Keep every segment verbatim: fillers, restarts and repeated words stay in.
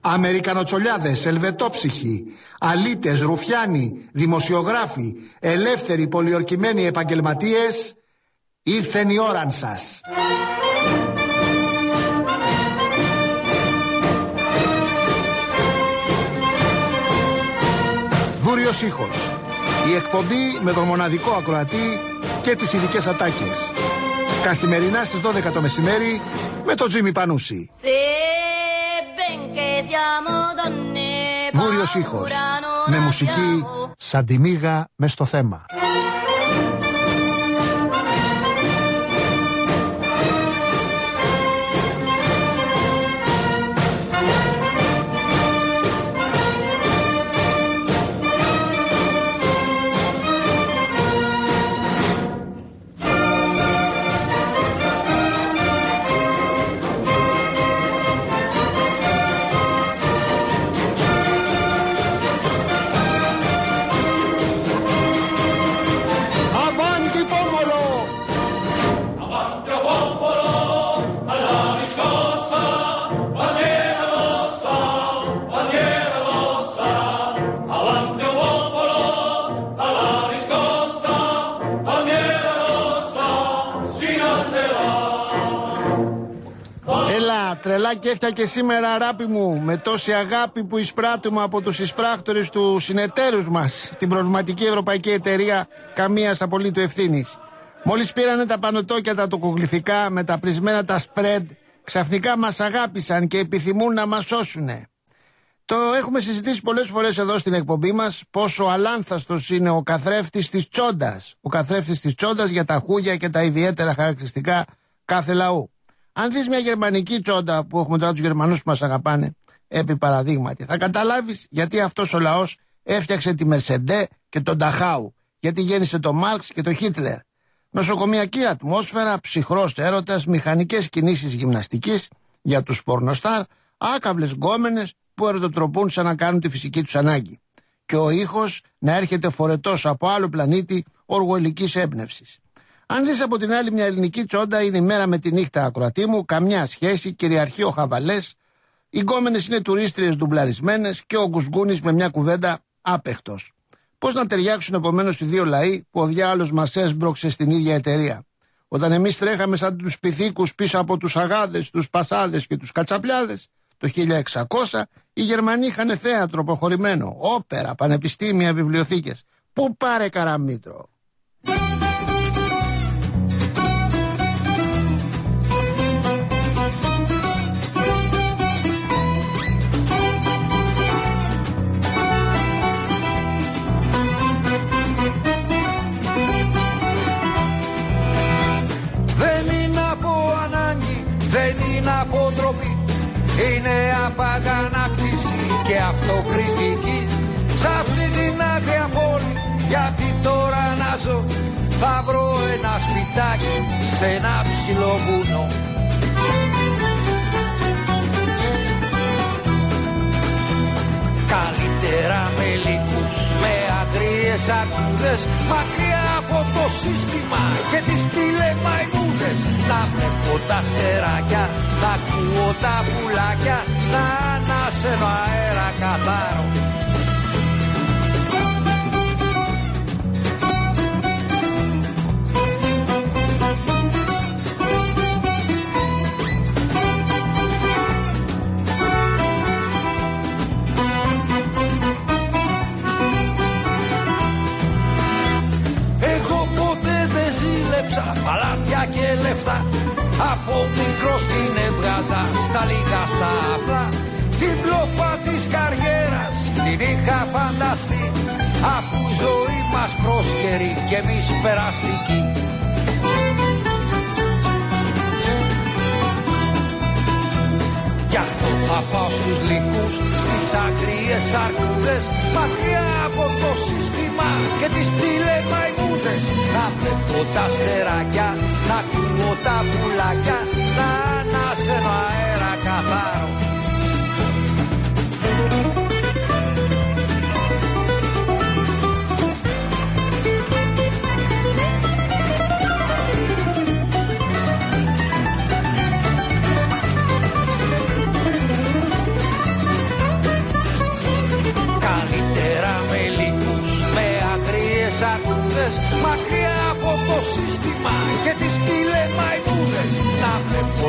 Αμερικανοτσολιάδες, ελβετόψυχοι, αλήτες, ρουφιάνοι, δημοσιογράφοι, ελεύθεροι πολιορκημένοι επαγγελματίες, ήρθεν η ώραν σας. Βούριος ήχος. Η εκπομπή με τον μοναδικό ακροατή και τις ειδικές ατάκες. Καθημερινά στις δώδεκα το μεσημέρι με τον Τζίμι Πανούση. Βούριος ήχος. Με μουσική σαν τη μύγα μες στο θέμα. Τρελά κέφτια και σήμερα, αγάπη μου, με τόση αγάπη που εισπράττουμε από τους εισπράκτορες του συνεταίρους μας, την προβληματική ευρωπαϊκή εταιρεία καμίας απολύτου ευθύνης. Μόλις πήρανε τα πανωτόκια τα τοκογλυφικά με τα πρισμένα τα spread, ξαφνικά μας αγάπησαν και επιθυμούν να μας σώσουνε. Το έχουμε συζητήσει πολλές φορές εδώ στην εκπομπή μας πόσο αλάνθαστος είναι ο καθρέφτης της τσόντας. Ο καθρέφτης της τσόντας για τα χούγια και τα ιδιαίτερα χαρακτηριστικά κάθε λαού. Αν δεις μια γερμανική τσόντα που έχουμε τώρα τους Γερμανούς που μας αγαπάνε, επί παραδείγματι, θα καταλάβεις γιατί αυτός ο λαός έφτιαξε τη Μερσεντέ και τον Νταχάου, γιατί γέννησε τον Μάρξ και τον Χίτλερ. Νοσοκομιακή ατμόσφαιρα, ψυχρός έρωτας, μηχανικές κινήσεις γυμναστικής για τους πορνοστάρ, άκαυλες γκόμενες που ερωτοτροπούν σαν να κάνουν τη φυσική τους ανάγκη. Και ο ήχος να έρχεται φορετός από άλλο πλανήτη οργοελικής έμπνευσης. Αν δεις από την άλλη μια ελληνική τσόντα, είναι η μέρα με τη νύχτα, ακροατή μου, καμιά σχέση, κυριαρχεί ο χαβαλές, οι γκόμενες είναι τουρίστριες ντουμπλαρισμένες και ο γκουσγκούνης με μια κουβέντα άπεχτος. Πώς να ταιριάξουν επομένως οι δύο λαοί που ο διάολος μας έσμπρωξε στην ίδια εταιρεία. Όταν εμείς τρέχαμε σαν τους πυθίκους πίσω από τους αγάδες, τους πασάδες και τους κατσαπλιάδες, το χίλια εξακόσια οι Γερμανοί είχαν θέατρο προχωρημένο, όπερα, πανεπιστήμια, βιβλιοθήκες. Πού πάρε καραμήτρο. Δεν είναι αποτροπή, είναι απαγανάκτηση και αυτοκριτική. Σ' αυτή την άγρια πόλη, γιατί τώρα να ζω, θα βρω ένα σπιτάκι σε ένα ψηλό βουνό. Καλύτερα με λύκους, με αγρίες αρκούδες, μακριά από το σύστημα και τις τηλεμαϊμούδες. Να βλέπω τα αστεράκια, να ακούω τα πουλάκια, να ανάσαινω αέρα καθαρό. Παλάτια και λεφτά, από μικρός την έβγαζα στα λίγα στα απλά. Την πλόφα της καριέρας την είχα φανταστεί, αφού η ζωή μας πρόσκαιρη και εμείς περαστική. Γι' αυτό θα πάω στους λύκους, στις αγρίες αρκούδες, μακριά από το σύστημα και τις τηλεμαϊμούδες. Να βλέπω τα αστεράκια, να ακούω τα πουλάκια, να ανάσαινω αέρα καθαρό.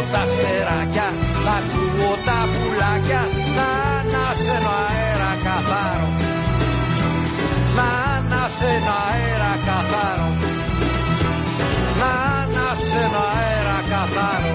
τα στεράκια, να ακούω τα πουλάκια, να ανάσαινω αέρα καθάρο, να ανάσαινω αέρα καθάρο, να ανάσαινω αέρα καθάρο.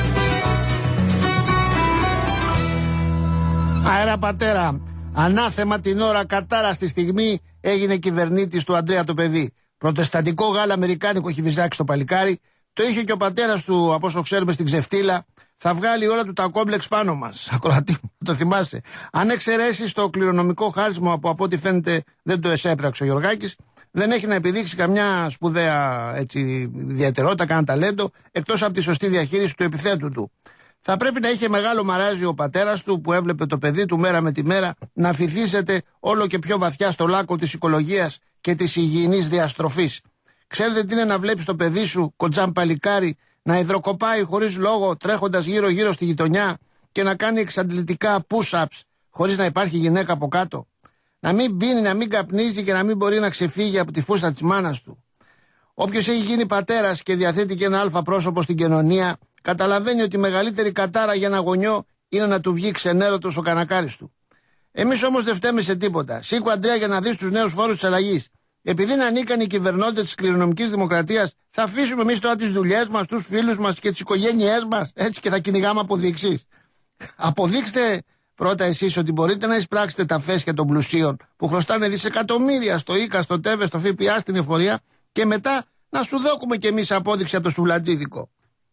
Αέρα πατέρα, ανάθεμα την ώρα κατάρα στη στιγμή έγινε κυβερνήτης του Αντρέα το παιδί. Προτεσταντικό Γάλλο Αμερικάνικο έχει βυζάξει το παλικάρι. Το είχε και ο πατέρας του, από όσο ξέρουμε, στην ξεφτύλα. Θα βγάλει όλα του τα κόμπλεξ πάνω μας. Ακροατή, το θυμάσαι. Αν εξαιρέσει το κληρονομικό χάρισμα που από ό,τι φαίνεται δεν το εσέπραξε ο Γιωργάκης, δεν έχει να επιδείξει καμιά σπουδαία έτσι, ιδιαιτερότητα, κανένα ταλέντο, εκτός από τη σωστή διαχείριση του επιθέτου του. Θα πρέπει να είχε μεγάλο μαράζι ο πατέρας του που έβλεπε το παιδί του μέρα με τη μέρα να φυθίζεται όλο και πιο βαθιά στο λάκκο της οικολογίας και της υγιεινής διαστροφής. Ξέρετε τι είναι να βλέπεις το παιδί σου, κοντζάμ παλικάρι, να υδροκοπάει χωρίς λόγο τρέχοντας γύρω-γύρω στη γειτονιά και να κάνει εξαντλητικά push-ups χωρίς να υπάρχει γυναίκα από κάτω. Να μην πίνει, να μην καπνίζει και να μην μπορεί να ξεφύγει από τη φούστα της μάνας του. Όποιος έχει γίνει πατέρας και διαθέτει και ένα αλφα πρόσωπο στην κοινωνία, καταλαβαίνει ότι η μεγαλύτερη κατάρα για ένα γονιό είναι να του βγει ξενέρωτος ο κανακάρης του. Εμείς όμως δεν φταίμε σε τίποτα. Σήκω, Αντρέα, για να δεις τους νέους φόρους της αλλαγής. Επειδή είναι ανίκανοι οι κυβερνώντες της κληρονομικής δημοκρατίας, θα αφήσουμε εμείς τώρα τις δουλειές μας, τους φίλους μας και τις οικογένειές μας, έτσι και θα κυνηγάμε αποδείξεις. Αποδείξτε πρώτα εσείς ότι μπορείτε να εισπράξετε τα φέσια των πλουσίων που χρωστάνε δισεκατομμύρια στο ΙΚΑ, στο ΤΕΒΕ, στο ΦΠΑ, στην εφορία και μετά να σου δώκουμε κι εμείς απόδειξη από το σουβλατζίδικο.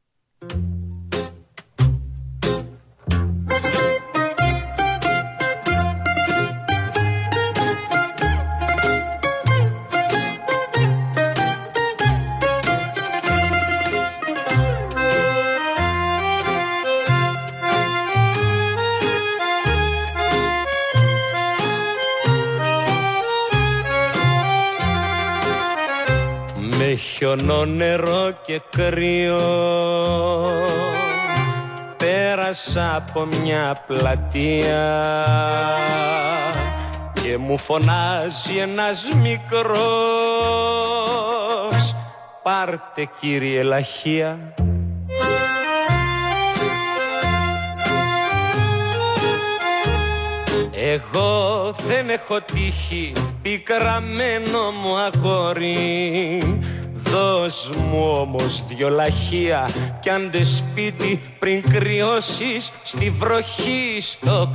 Με χιονό, νερό και κρύο πέρασα από μια πλατεία και μου φωνάζει ένας μικρός, πάρτε κύριε λαχεία. Εγώ δεν έχω τύχει, πικραμένο μου αγόρι, δώσ' μου όμως δυο λαχεία κι άντε σπίτι πριν κρυώσεις στη βροχή στο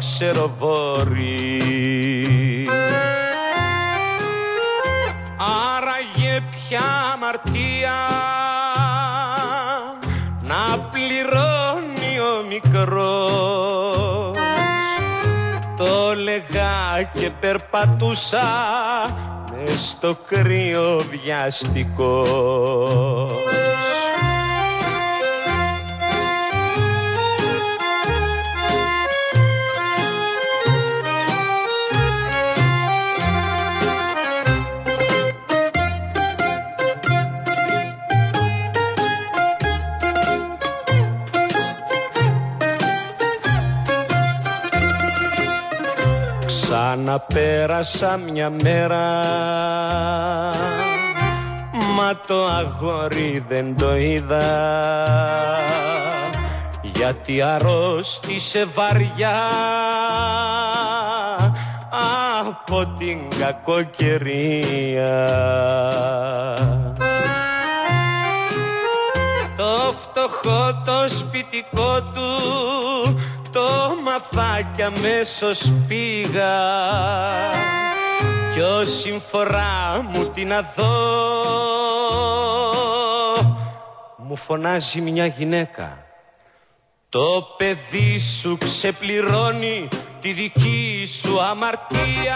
ξεροβόρι. Άραγε πια αμαρτία να πληρώνει ο μικρός, το λέγα και περπατούσα μες στο κρύο βιαστικό. Ξαναπέρασα μια μέρα, μα το αγόρι δεν το είδα, γιατί αρρώστησε βαριά από την κακοκαιρία. Το φτωχό το σπιτικό του το μαθάκι αμέσως πήγα κι όση φορά μου την να δω μου φωνάζει μια γυναίκα, το παιδί σου ξεπληρώνει τη δική σου αμαρτία.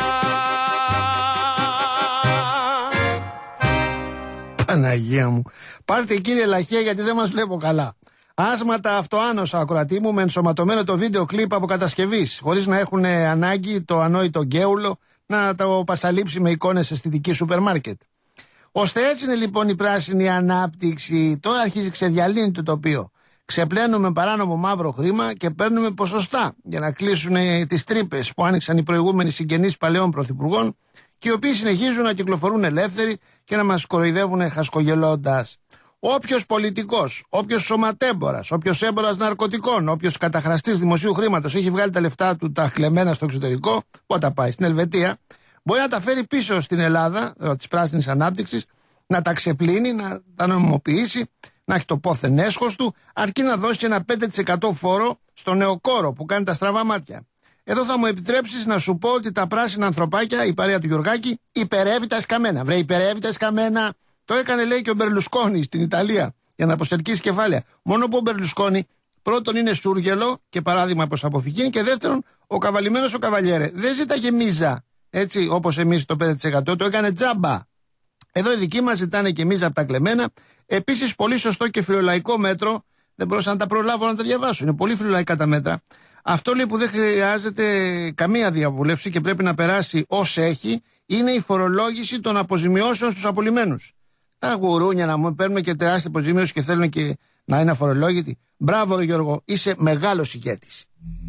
Παναγία μου, πάρτε κύριε λαχεία γιατί δεν μας βλέπω καλά. Άσματα αυτοάνωσα, ακροατή μου, με ενσωματωμένο το βίντεο κλιπ από κατασκευής, χωρίς να έχουν ανάγκη το ανόητο γκέουλο να το πασαλείψει με εικόνες αισθητική σούπερ μάρκετ. Ώστε έτσι είναι λοιπόν η πράσινη ανάπτυξη. Τώρα αρχίζει ξεδιαλύνει το τοπίο. Ξεπλένουμε παράνομο μαύρο χρήμα και παίρνουμε ποσοστά για να κλείσουν τις τρύπες που άνοιξαν οι προηγούμενοι συγγενείς παλαιών πρωθυπουργών και οι οποίοι συνεχίζουν να κυκλοφορούν ελεύθεροι και να μας κοροϊδεύουν χασκογελώντας. Όποιος πολιτικός, όποιος σωματέμπορας, όποιος έμπορας ναρκωτικών, όποιος καταχραστής δημοσίου χρήματος έχει βγάλει τα λεφτά του τα κλεμμένα στο εξωτερικό, πότε πάει, στην Ελβετία, μπορεί να τα φέρει πίσω στην Ελλάδα, της πράσινης ανάπτυξης, να τα ξεπλύνει, να τα νομιμοποιήσει, να έχει το πόθεν έσχος του, αρκεί να δώσει ένα πέντε τοις εκατό φόρο στο νεοκόρο που κάνει τα στραβά μάτια. Εδώ θα μου επιτρέψεις να σου πω ότι τα πράσινα ανθρωπάκια, η παρέα του Γιωργάκη, υπερεύει τα εσκαμμένα. Βρε, υπερεύει τα εσκαμμένα. Το έκανε, λέει, και ο Μπερλουσκόνη στην Ιταλία για να αποστερκίσει κεφάλαια. Μόνο που ο Μπερλουσκόνη πρώτον είναι σούργελο και παράδειγμα προς αποφυγή, και δεύτερον ο καβαλημένος ο Καβαλιέρε δεν ζήταγε μίζα, έτσι όπως εμείς το πέντε τοις εκατό, το έκανε τζάμπα. Εδώ οι δικοί μας ζητάνε και μίζα από τα κλεμμένα. Επίσης, πολύ σωστό και φιλολαϊκό μέτρο, δεν μπορούσα να τα προλάβω να τα διαβάσω. Είναι πολύ φιλολαϊκά τα μέτρα. Αυτό, λέει, που δεν χρειάζεται καμία διαβούλευση και πρέπει να περάσει ως έχει, είναι η φορολόγηση των αποζημιώσεων στους απολυμμένους. Τα γουρούνια να μου παίρνουν και τεράστια αποζημίωση και θέλουν και να είναι αφορολόγητοι. Μπράβο, ρε Γιώργο, είσαι μεγάλος ηγέτης.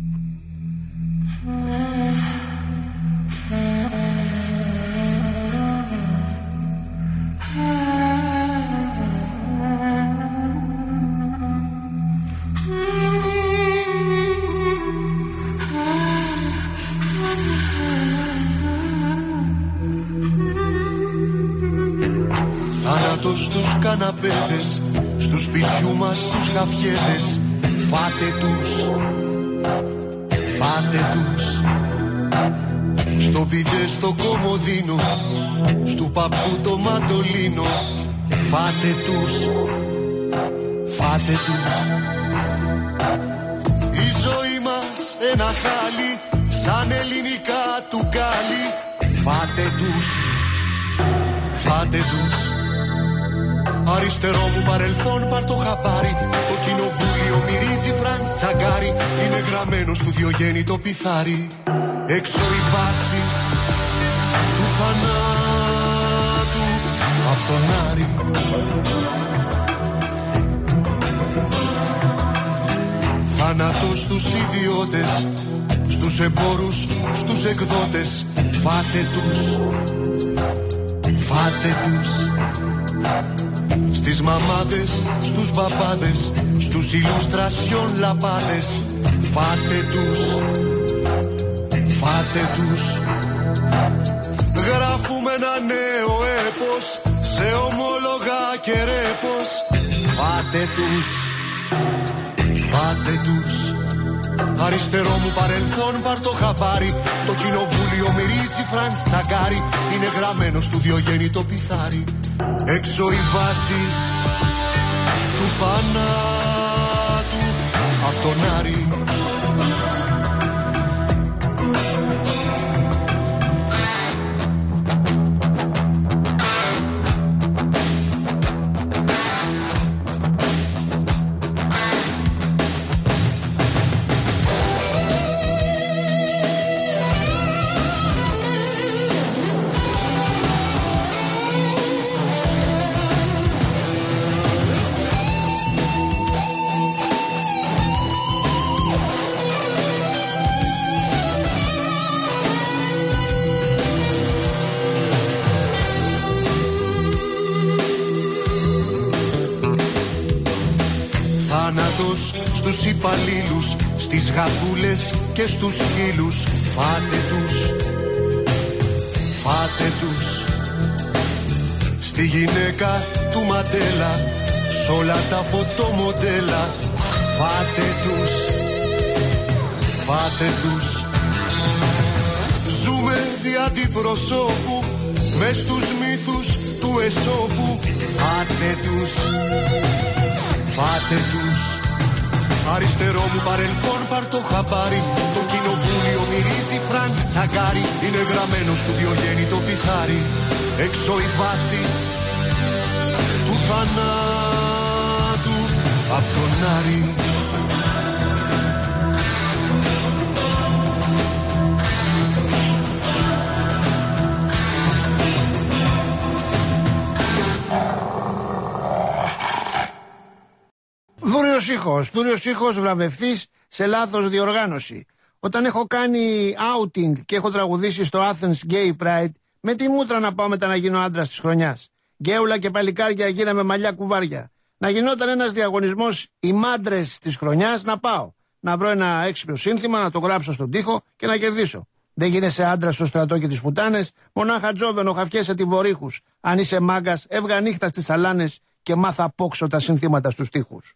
Θάνατος στους καναπέδες, στους σπιτιού μας τους χαφιέδες. Φάτε τους, φάτε τους. Στο μπιντέ στο κομμωδίνο, στου παππού το μαντολίνο. Φάτε τους, φάτε τους. Η ζωή μας ένα χάλι, σαν ελληνικά του γκάλι. Φάτε τους, φάτε τους. Αριστερό μου παρελθόν πάρ' το χαπάρι. Το κοινοβούλιο μυρίζει Φρανς Τσαγκάρι. Είναι γραμμένο στο Διογέννη το πιθάρι. Έξω οι βάσεις του θανάτου απ' τον Άρη. Θάνατος στους ιδιώτες, στους εμπόρους, στους εκδότες. Φάτε τους, φάτε τους. Στις μαμάδες, στους μπαμπάδες, στους ηλουστρασιόν λαπάδες. Φάτε τους, φάτε τους. Γράφουμε ένα νέο έπος, σε ομόλογα και ρέπος. Φάτε τους, φάτε τους. Αριστερό μου παρελθόν πάρ' το χαπάρι. Το κοινοβούλιο μυρίζει Φρανς Τσαγκάρι. Είναι γραμμένο στο Διογέννη το πιθάρι. Έξω οι βάσεις του θανάτου απ' τον Άρη. Στους υπαλλήλους, στις γατούλες και στους σκύλους. Φάτε τους, φάτε τους. Στη γυναίκα του Μαντέλα, σ' όλα τα φωτομοντέλα. Φάτε τους, φάτε τους. Ζούμε δι' αντιπροσώπου, μες στους μύθους του Εσώπου. Φάτε τους, φάτε τους. Αριστερό μου παρελθόν πάρ' το χαπάρι. Το κοινοβούλιο μυρίζει Φρανς Τσαγκάρι. Είναι γραμμένο στο Διογέννη το πιθάρι. Έξω οι βάσεις του θανάτου απ' τον Άρη. Δούριος ήχος, δούριος ήχος βραβευτής σε λάθος διοργάνωση. Όταν έχω κάνει outing και έχω τραγουδήσει στο Athens Gay Pride, με τη μούτρα να πάω μετά να γίνω άντρας της χρονιάς. Γκέουλα και παλικάρια γίναμε μαλλιά κουβάρια. Να γινόταν ένας διαγωνισμός οι μάντρες της χρονιάς, να πάω. Να βρω ένα έξυπνο σύνθημα, να το γράψω στον τοίχο και να κερδίσω. Δεν γίνεσαι άντρας στο στρατό και τις πουτάνες, μονάχα τζόβενο χαφιέσαι τυμβορύχους. Αν είσαι μάγκας, έβγα νύχτα στις σαλάνες και μάθα απόξω τα συνθήματα στους τοίχους.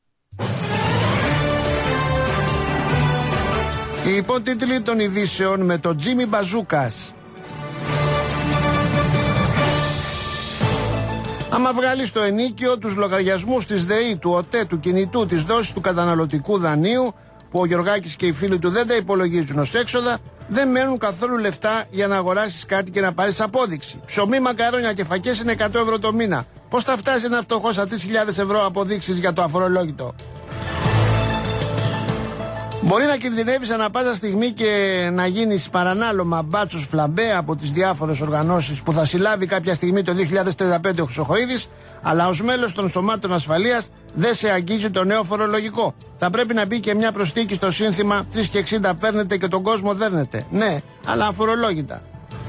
Οι υπότιτλοι των ειδήσεων με τον Τζίμι Μπαζούκας. Άμα βγάλει στο ενίκιο τους λογαριασμούς της ΔΕΗ, του ΟΤΕ, του κινητού, της δόσης του καταναλωτικού δανείου, που ο Γιωργάκης και οι φίλοι του δεν τα υπολογίζουν ως έξοδα, δεν μένουν καθόλου λεφτά για να αγοράσεις κάτι και να πάρεις απόδειξη. Ψωμί, μακαρόνια και φακές είναι εκατό ευρώ το μήνα. Πώς θα φτάσει ένα φτωχός στα τρεις χιλιάδες ευρώ αποδείξεις για το αφορολόγητο? Μπορεί να κινδυνεύεις ανά πάσα στιγμή και να γίνεις παρανάλωμα μπάτσος φλαμπέ από τις διάφορες οργανώσεις που θα συλλάβει κάποια στιγμή το δύο χιλιάδες τριάντα πέντε ο Χρυσοχοΐδης, αλλά ως μέλος των σωμάτων ασφαλείας δεν σε αγγίζει το νέο φορολογικό. Θα πρέπει να μπει και μια προσθήκη στο σύνθημα τρεις και εξήντα παίρνετε και τον κόσμο δέρνετε. Ναι, αλλά αφορολόγητα.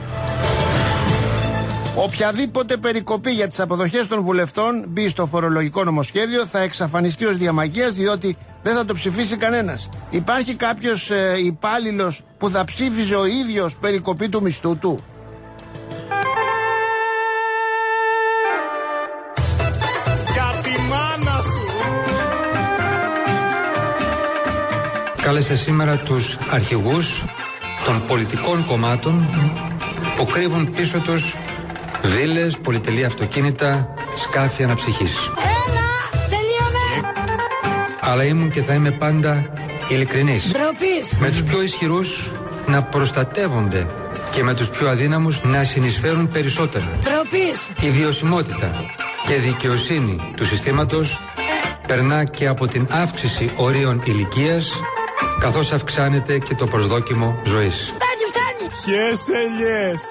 Οποιαδήποτε περικοπή για τις αποδοχές των βουλευτών μπει στο φορολογικό νομοσχέδιο θα εξαφανιστεί ως διαμαγείας, διότι δεν θα το ψηφίσει κανένας. Υπάρχει κάποιος ε, υπάλληλος που θα ψήφιζε ο ίδιος περικοπή του μισθού του? Για τη μάνα σου! Κάλεσε σήμερα τους αρχηγούς των πολιτικών κομμάτων που κρύβουν πίσω τους βίλες, πολυτελή αυτοκίνητα, σκάφη αναψυχής. Έλα, τελείωνε! Αλλά ήμουν και θα είμαι πάντα ειλικρινής. Ντροπής! Με τους πιο ισχυρούς να προστατεύονται και με τους πιο αδύναμους να συνεισφέρουν περισσότερα. Ντροπής! Η βιωσιμότητα και δικαιοσύνη του συστήματος περνά και από την αύξηση ορίων ηλικίας, καθώς αυξάνεται και το προσδόκιμο ζωής. Φτάνει, φτάνει! Χες ελιές!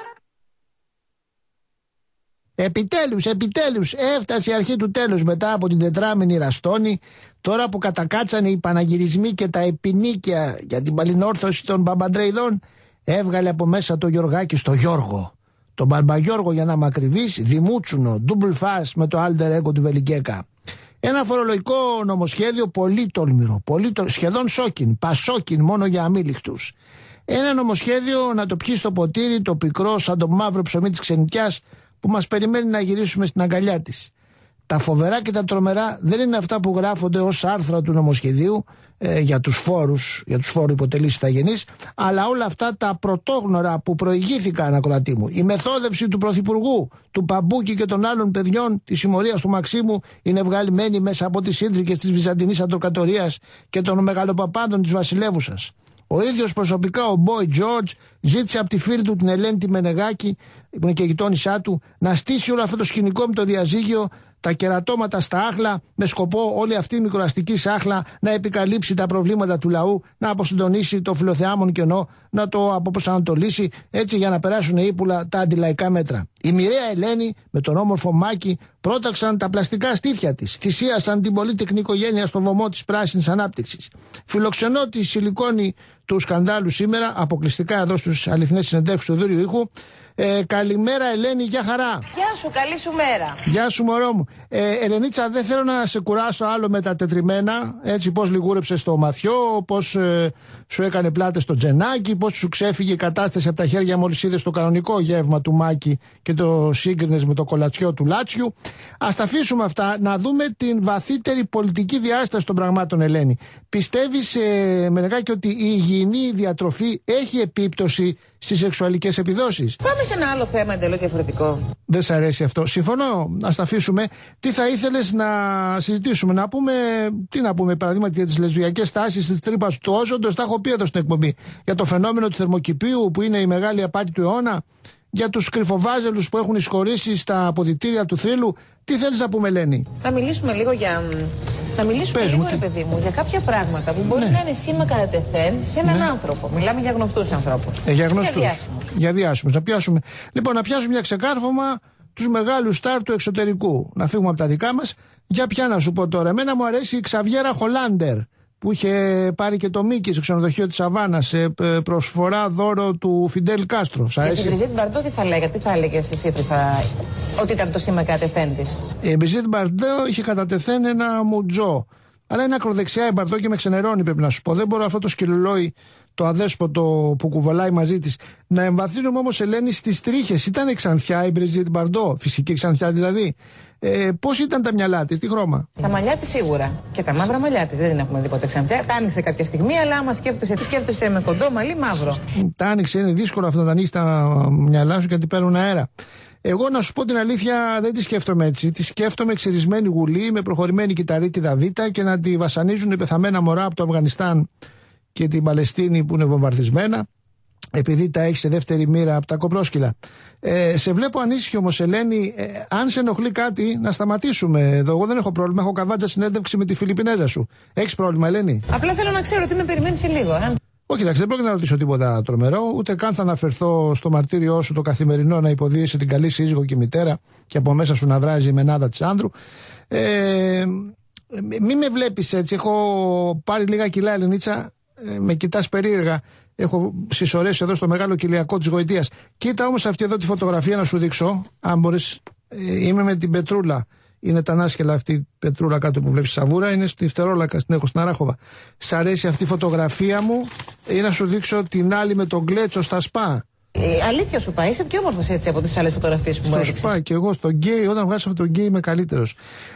Επιτέλους, επιτέλους, έφτασε η αρχή του τέλους μετά από την τετράμινη ραστόνη, τώρα που κατακάτσανε οι παναγυρισμοί και τα επινίκια για την παλινόρθωση των Παπαντρεϊδών, έβγαλε από μέσα το Γιωργάκη στο Γιώργο. Τον Μπαρμπαγιώργο, για να είμαι ακριβής, Δημούτσουνο, double fast με το alter ego του Βελικέκα. Ένα φορολογικό νομοσχέδιο πολύ τολμηρό, πολύ τολ... σχεδόν σόκιν, πασόκιν μόνο για αμήλικτους. Ένα νομοσχέδιο να το πιει στο ποτήρι το πικρό σαν το μαύρο ψωμί της ξενιτιάς που μας περιμένει να γυρίσουμε στην αγκαλιά της. Τα φοβερά και τα τρομερά δεν είναι αυτά που γράφονται ως άρθρα του νομοσχεδίου ε, για τους φόρους, για τους φόρου υποτελείς ηθαγενείς, αλλά όλα αυτά τα πρωτόγνωρα που προηγήθηκαν, ακροατή μου. Η μεθόδευση του Πρωθυπουργού, του Παμπούκη και των άλλων παιδιών της συμμορίας του Μαξίμου είναι βγαλμένη μέσα από τις ίντρικες της Βυζαντινής Αντροκρατορίας και των μεγαλοπαπάδων της βασιλεύουσας. Ο ίδιος προσωπικά ο Μπόι Τζόρτζ ζήτησε από τη φίλη του την Ελένη τη Μενεγάκη, που είναι και γειτόνισά του, να στήσει όλο αυτό το σκηνικό με το διαζύγιο, τα κερατώματα στα άχλα, με σκοπό όλη αυτή η μικροαστική σάχλα να επικαλύψει τα προβλήματα του λαού, να αποσυντονίσει το φιλοθεάμον κενό, να το αποπροσανατολίσει, έτσι για να περάσουν ύπουλα τα αντιλαϊκά μέτρα. Η μοιραία Ελένη με τον όμορφο Μάκη πρόταξαν τα πλαστικά στήθια της, θυσίασαν την πολύτεκνη οικογένεια στο βωμό της πράσινης ανάπτυξης. Φιλοξενώ τη σιλικόνη του σκανδάλου σήμερα, αποκλειστικά εδώ στους αληθινές συνεντεύξεις του Δούριου Ήχου. Ε, καλημέρα Ελένη, γεια χαρά. Γεια σου, καλή σου μέρα. Γεια σου μωρό μου. ε, Ελενίτσα, δεν θέλω να σε κουράσω άλλο με τα τετριμένα. Έτσι, πώς λιγούρεψες το Μαθιό, πώς ε, σου έκανε πλάτες το Τζενάκι, πώς σου ξέφυγε η κατάσταση από τα χέρια μόλις είδες το κανονικό γεύμα του Μάκη και το σύγκρινες με το κολατσιό του Λάτσιου. Ας τα αφήσουμε αυτά, να δούμε την βαθύτερη πολιτική διάσταση των πραγμάτων, Ελένη. Πιστεύεις, ε, Μενεγάκη, ότι η υγιεινή διατροφή έχει επίπτωση στις σεξουαλικές επιδόσεις? Πάμε σε ένα άλλο θέμα εντελώς διαφορετικό. Δεν σ' αρέσει αυτό. Συμφωνώ, ας τα αφήσουμε. Τι θα ήθελες να συζητήσουμε, να πούμε, τι να πούμε, παραδείγματι για τις λεσβιακές τάσεις της τρύπας του όζοντος, τα έχω πει εδώ στην εκπομπή. Για το φαινόμενο του θερμοκηπίου που είναι η μεγάλη απάτη του αιώνα, για τους κρυφοβάζελους που έχουν εισχωρήσει στα αποδυτήρια του θρύλου. Τι θέλεις να πούμε, Ελένη? Να μιλήσουμε λίγο για. Θα μιλήσουμε Πες λίγο, μου, ρε τι... παιδί μου, για κάποια πράγματα που μπορεί ναι. να είναι σήμα κατά τεθέν σε έναν ναι. άνθρωπο. Μιλάμε για γνωστούς ανθρώπους. Ε, για γνωστούς. Για διάσημους. Για διάσημους. Να πιάσουμε. Λοιπόν, να πιάσουμε μια ξεκάρφωμα τους μεγάλους στάρ του εξωτερικού. Να φύγουμε από τα δικά μας. Για ποια να σου πω τώρα. Εμένα μου αρέσει η Ξαβιέρα Χολάντερ, που είχε πάρει και το Μίκη στο ξενοδοχείο της Αβάνας σε προσφορά δώρο του Φιντέλ Κάστρο. Για την Μπριζίτ Μπαρτό τι θα λέγατε, τι θα έλεγες εσύ ότι θα... ότι ήταν το σήμα κατευθέν της. Η Μπριζίτ Μπαρντό είχε κατατεθέν ένα μουτζό. Αλλά είναι ακροδεξιά η Μπαρντό και με ξενερώνει, πρέπει να σου πω. Δεν μπορώ αυτό το σκυλολόι, το αδέσποτο που κουβαλάει μαζί της. Να εμβαθύνουμε όμως, Ελένη, στις τρίχες. Ήταν ξανθιά η Μπριζίτ Μπαρντό, φυσική ξανθιά δηλαδή. Ε, πώς ήταν τα μυαλά της, τι χρώμα? Τα μαλλιά της σίγουρα. Και τα μαύρα μαλλιά της. Δεν την έχουμε δει ποτέ ξανθιά. Τα άνοιξε κάποια στιγμή, αλλά άμα σκέφτεσαι, τι σκέφτεσαι με κοντό μαλλί μαύρο. Τα άνοιξε, είναι δύσκολο αυτό να τα ανοίξει τα μυαλά σου γιατί παίρνουν αέρα. Εγώ να σου πω την αλήθεια, δεν τη σκέφτομαι έτσι. Τη σκέφτομαι ξυρισμένη γουλή με προχωρημένη κυταρίτιδα Β και να τη βασανίζουν πεθαμένα μωρά από το Αφγανιστάν και την Παλαιστίνη που είναι βομβαρδισμένα, επειδή τα έχει σε δεύτερη μοίρα από τα κοπρόσκυλα. Ε, σε βλέπω ανήσυχη όμως, Ελένη. Ε, αν σε ενοχλεί κάτι, να σταματήσουμε εδώ. Εγώ δεν έχω πρόβλημα. Έχω καβάτζα συνέντευξη με τη Φιλιππινέζα σου. Έχεις πρόβλημα, Ελένη? Απλά θέλω να ξέρω τι με περιμένει σε λίγο. Ε? Όχι, εντάξει, δεν πρόκειται να ρωτήσω τίποτα τρομερό, ούτε καν θα αναφερθώ στο μαρτύριό σου το καθημερινό να υποδίεσαι την καλή σύζυγο και μητέρα και από μέσα σου να βράζει η μενάδα της άνδρου. Ε, μη με βλέπεις έτσι. Έχω πάρει λίγα κιλά, Ελληνίτσα. Ε, με κοιτάς περίεργα. Έχω συσσωρέσει εδώ στο μεγάλο κοιλιακό της γοητείας. Κοίτα όμως αυτή εδώ τη φωτογραφία να σου δείξω. Αν μπορείς, ε, είμαι με την Πετρούλα. Είναι τα νάσκελα αυτή η Πετρούλα κάτω που βλέπεις σαβούρα. Είναι στη Φτερόλακα, στην έχω στην Αράχοβα. Σ' αρέσει αυτή η φωτογραφία μου? Ή να σου δείξω την άλλη με τον Γκλέτσο στα ΣΠΑ? Ε, αλήθεια σου πάει, είσαι πιο όμορφος έτσι από τις άλλες φωτογραφίες που μου έδειξες. Στο ΣΠΑ και εγώ στο γκέι, όταν βγάζεις αυτό το γκέι είμαι καλύτερος.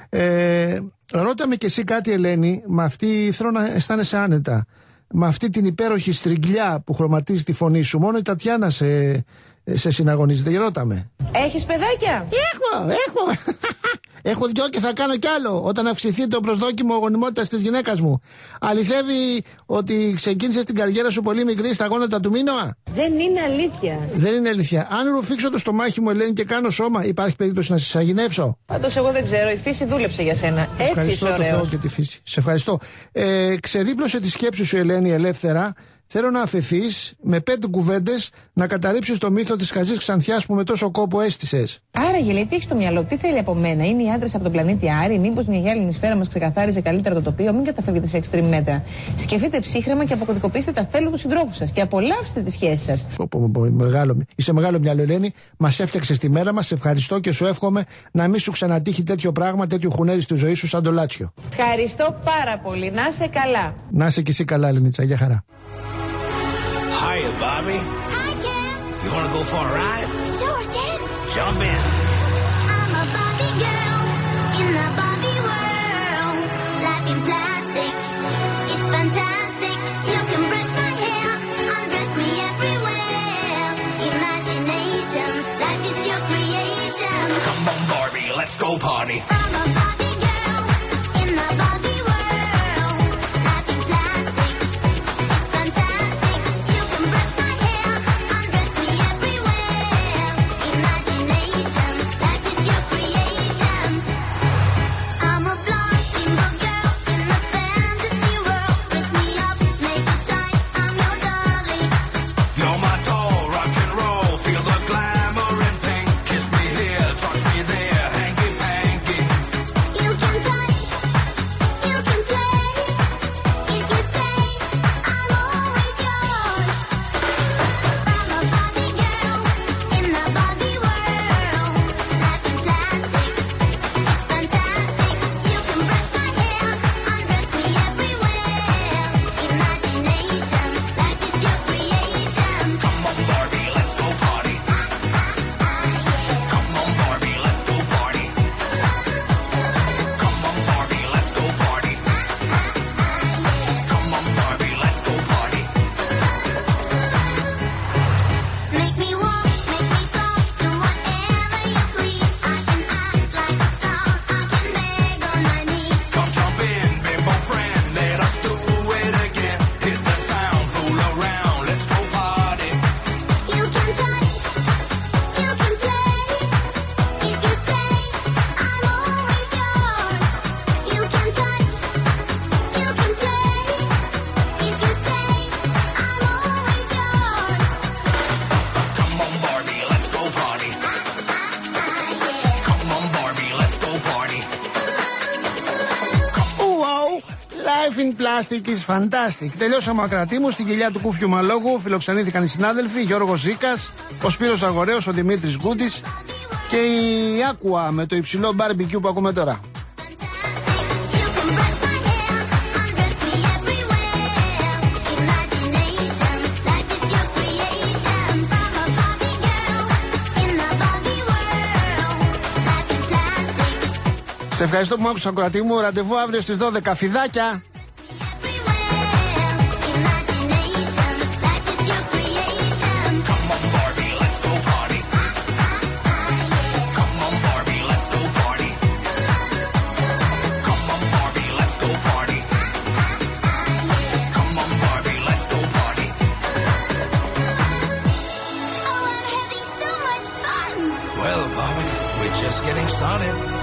Ε, ρώτα με κι εσύ κάτι, Ελένη. Με αυτή θέλω να αισθάνεσαι άνετα. Με αυτή την υπέροχη στριγκλιά που χρωματίζει τη φωνή σου. Μόνο η Τατιάνα σε, σε συναγωνίζεται. Ρώτα με. Έχεις παιδάκια? Έχω, έχω. Έχω δυο και θα κάνω κι άλλο όταν αυξηθεί το προσδόκιμο γονιμότητας της γυναίκας μου. Αληθεύει ότι ξεκίνησες την καριέρα σου πολύ μικρή στα γόνατα του Μίνωα? Δεν είναι αλήθεια. Δεν είναι αλήθεια. Αν ρουφήξω το στομάχι μου, Ελένη, και κάνω σώμα, υπάρχει περίπτωση να σε σαγηνεύσω? Πάντως εγώ δεν ξέρω. Η φύση δούλεψε για σένα. Έτσι είσαι ωραίος. Ευχαριστώ το Θεό και τη φύση. Σε ευχαριστώ. Ε, ξεδίπλωσε τη σκέψη σου, Ελένη, ελεύθερα. Θέλω να αφαιθείς με πέντε κουβέντες να καταρρύψεις το μύθο της χαζής ξανθιάς που με τόσο κόπο έστησες. Άραγε, λέει, τι έχει στο μυαλό, τι θέλει από μένα? Είναι οι άντρες από τον πλανήτη Άρη? Μήπως μια γυάλινη σφαίρα μας ξεκαθάριζε καλύτερα το τοπίο? Μην καταφεύγετε σε extreme μέτρα. Σκεφτείτε ψύχρεμα και αποκωδικοποιήστε τα θέλω του συντρόφου σας και απολαύστε τη σχέση σας. Μεγάλο, είσαι μεγάλο μυαλό, Ελένη. Μας έφτιαξες τη μέρα μας. Σε ευχαριστώ και σου εύχομαι να μην σου ξανατύχει τέτοιο πράγμα, τέτοιο χουνέρι στη ζωή σου σαν το Λάτσιο. Ευχαριστώ πάρα πολύ. Να είσαι καλά. Να είσαι κι εσύ καλά, Ελληνίτσα. Για χαρά. Hiya, Bobby. Hi, Ken. You want to go for a ride? Sure, Ken. Jump in. I'm a Barbie girl in the Barbie world. Life in plastic, it's fantastic. You can brush my hair, undress me everywhere. Imagination, life is your creation. Come on, Barbie, let's go party. I'm a Barbie girl in the Barbie world. Life in plastic, it's fantastic. You can brush my hair, undress me everywhere. Imagination, life is your creation. I'm a blonde single girl in a fantasy world. Dress me up, make it tight, I'm your darling. You're my doll, rock and roll. Feel the glamour and pink. Kiss me here, touch me there, hanky panky. You can touch, you can play. If you say I'm always yours. I'm a Barbie girl in the Barbie world. Life is plastic, it's fantastic. You can brush my hair, undress me everywhere. Imagination, life is your creation. Come on, Barbie, let's go party. Come on, Barbie, let's go party. Come on, Barbie, let's go party. Come on, Barbie, let's go party. Make me walk, make me talk, do whatever you please. I can act like a star, I can beg on my knees. Come jump in, bimbo friend, let us do it again. Hit the town, fool around, let's go party. You can touch, you can play. If you say I'm always yours. You can touch, you can play. If you say I'm always yours. Come on, Barbie, let's go party. Come on, Barbie, let's go party. Wow, life in plastic is fantastic. Τελειώσαμε ακρατή μου στην κοιλιά του Κούφιου Μαλόγου. Φιλοξενήθηκαν οι συνάδελφοι Γιώργος Ζήκας, ο Σπύρος Αγοραίος, ο Δημήτρης Γκούντης Και η Aqua με το υψηλό μπάρμπικιου που ακούμε τώρα. Σε ευχαριστώ που μ' άκουσες, ακροατή μου. Ραντεβού αύριο στις δώδεκα. Φιδάκια! Well, Bobby, we're just getting started.